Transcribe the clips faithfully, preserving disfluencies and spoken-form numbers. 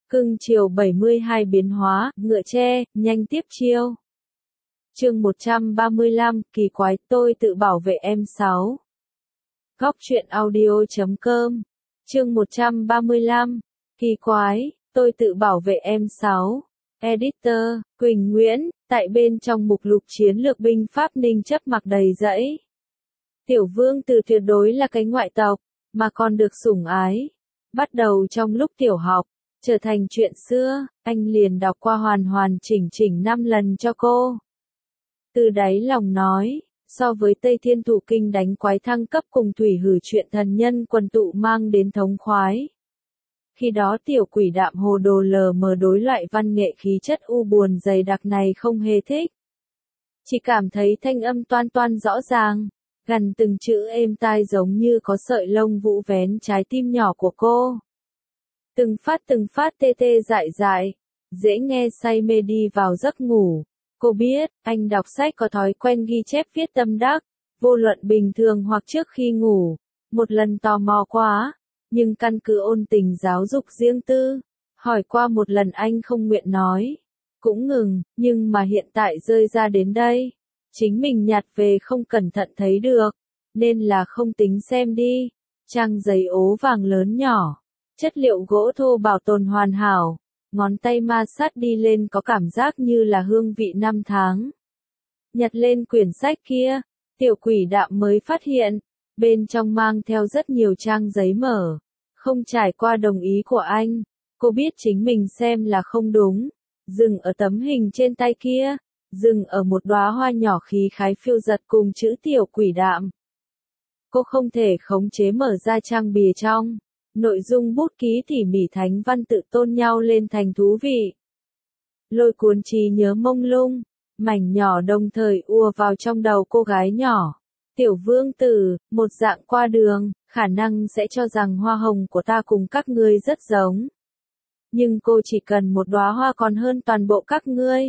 Cưng chiều bảy mươi hai biến hóa, ngựa tre, nhanh tiếp chiêu. Chương một trăm ba mươi lăm, kỳ quái, tôi tự bảo vệ em sáu. Góc truyện audio chấm com. Chương một trăm ba mươi lăm, kỳ quái, tôi tự bảo vệ em sáu. Editor, Quỳnh Nguyễn, tại bên trong mục lục chiến lược binh Pháp Ninh chấp mặc đầy rẫy. Tiểu Vương Từ tuyệt đối là cái ngoại tộc, mà còn được sủng ái. Bắt đầu trong lúc tiểu học, trở thành chuyện xưa, anh liền đọc qua hoàn hoàn chỉnh chỉnh năm lần cho cô. Từ đáy lòng nói, so với Tây Thiên Thủ Kinh đánh quái thăng cấp cùng Thủy Hử chuyện thần nhân quần tụ mang đến thống khoái. Khi đó tiểu quỷ đạm hồ đồ lờ mờ đối loại văn nghệ khí chất u buồn dày đặc này không hề thích. Chỉ cảm thấy thanh âm toan toan rõ ràng, gần từng chữ êm tai giống như có sợi lông vũ vén trái tim nhỏ của cô. Từng phát từng phát tê tê dại dại, dễ nghe say mê đi vào giấc ngủ. Cô biết, anh đọc sách có thói quen ghi chép viết tâm đắc, vô luận bình thường hoặc trước khi ngủ. Một lần tò mò quá, nhưng căn cứ ôn tình giáo dục riêng tư, hỏi qua một lần anh không nguyện nói. Cũng ngừng, nhưng mà hiện tại rơi ra đến đây. Chính mình nhặt về không cẩn thận thấy được, nên là không tính xem đi. Trang giấy ố vàng lớn nhỏ, chất liệu gỗ thô bảo tồn hoàn hảo, ngón tay ma sát đi lên có cảm giác như là hương vị năm tháng. Nhặt lên quyển sách kia, tiểu quỷ đạm mới phát hiện, bên trong mang theo rất nhiều trang giấy mở, không trải qua đồng ý của anh. Cô biết chính mình xem là không đúng, dừng ở tấm hình trên tay kia, dừng ở một đóa hoa nhỏ khí khái phiêu giật cùng chữ tiểu quỷ đạm. Cô không thể khống chế mở ra trang bìa trong. Nội dung bút ký tỉ mỉ thánh văn tự tôn nhau lên thành thú vị. Lôi cuốn trí nhớ mông lung, mảnh nhỏ đồng thời ùa vào trong đầu cô gái nhỏ. Tiểu Vương Tử, một dạng qua đường, khả năng sẽ cho rằng hoa hồng của ta cùng các ngươi rất giống. Nhưng cô chỉ cần một đóa hoa còn hơn toàn bộ các ngươi.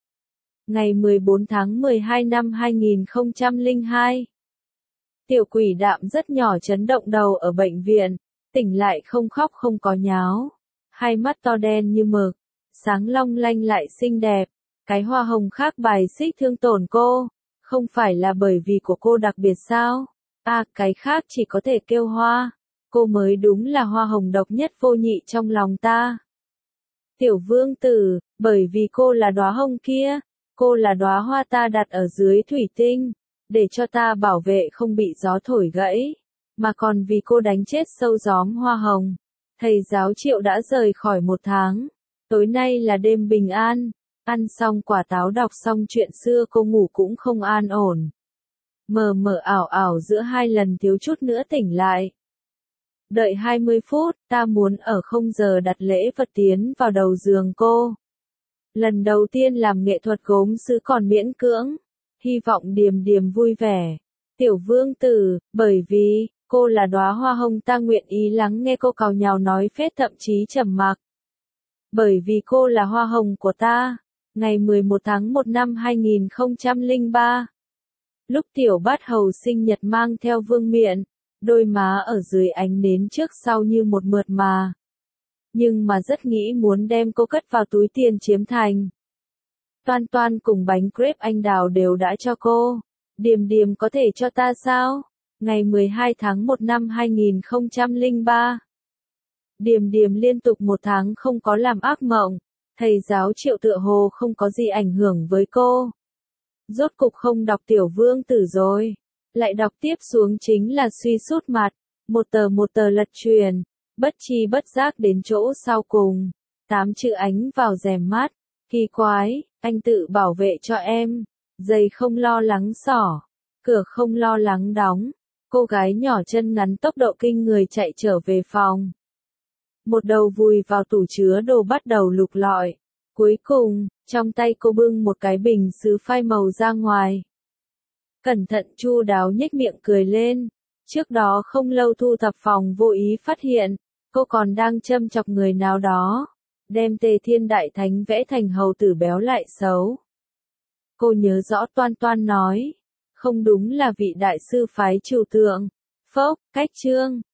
Ngày mười bốn tháng mười hai năm hai nghìn không trăm lẻ hai. Tiểu quỷ đạm rất nhỏ chấn động đầu ở bệnh viện. Tỉnh lại không khóc không có nháo, hai mắt to đen như mực, sáng long lanh lại xinh đẹp, cái hoa hồng khác bài xích thương tổn cô, không phải là bởi vì của cô đặc biệt sao? À, cái khác chỉ có thể kêu hoa, cô mới đúng là hoa hồng độc nhất vô nhị trong lòng ta. Tiểu Vương Tử, bởi vì cô là đóa hồng kia, cô là đóa hoa ta đặt ở dưới thủy tinh, để cho ta bảo vệ không bị gió thổi gãy. Mà còn vì cô đánh chết sâu gióm hoa hồng. Thầy giáo Triệu đã rời khỏi một tháng. Tối nay là đêm bình an. Ăn xong quả táo đọc xong chuyện xưa cô ngủ cũng không an ổn. Mờ mờ ảo ảo giữa hai lần thiếu chút nữa tỉnh lại. Đợi hai mươi phút, ta muốn ở không giờ đặt lễ vật tiến vào đầu giường cô. Lần đầu tiên làm nghệ thuật gốm sứ còn miễn cưỡng. Hy vọng Điềm Điềm vui vẻ. Tiểu Vương Tử, bởi vì cô là đóa hoa hồng ta nguyện ý lắng nghe cô cào nhào nói phết thậm chí trầm mặc. Bởi vì cô là hoa hồng của ta. Ngày mười một tháng một năm hai nghìn không trăm lẻ ba. Lúc tiểu bát hầu sinh nhật mang theo vương miện, đôi má ở dưới ánh nến trước sau như một mượt mà. Nhưng mà rất nghĩ muốn đem cô cất vào túi tiền chiếm thành. Toan Toan cùng bánh crepe anh đào đều đã cho cô. Điềm Điềm có thể cho ta sao? Ngày mười hai tháng một năm hai nghìn không trăm lẻ ba. Điềm Điềm liên tục một tháng không có làm ác mộng. Thầy giáo Triệu tựa hồ không có gì ảnh hưởng với cô. Rốt cục không đọc Tiểu Vương Tử rồi. Lại đọc tiếp xuống chính là suy sút mặt. Một tờ một tờ lật truyền. Bất chi bất giác đến chỗ sau cùng. Tám chữ ánh vào rèm mắt. Kỳ quái, anh tự bảo vệ cho em. Giày không lo lắng xỏ. Cửa không lo lắng đóng. Cô gái nhỏ chân ngắn tốc độ kinh người chạy trở về phòng. Một đầu vùi vào tủ chứa đồ bắt đầu lục lọi. Cuối cùng, trong tay cô bưng một cái bình sứ phai màu ra ngoài. Cẩn thận chu đáo nhếch miệng cười lên. Trước đó không lâu thu thập phòng vô ý phát hiện, cô còn đang châm chọc người nào đó. Đem Tề Thiên Đại Thánh vẽ thành hầu tử béo lại xấu. Cô nhớ rõ Toan Toan nói. Không đúng là vị đại sư phái trừu tượng. Phốc, cách chương.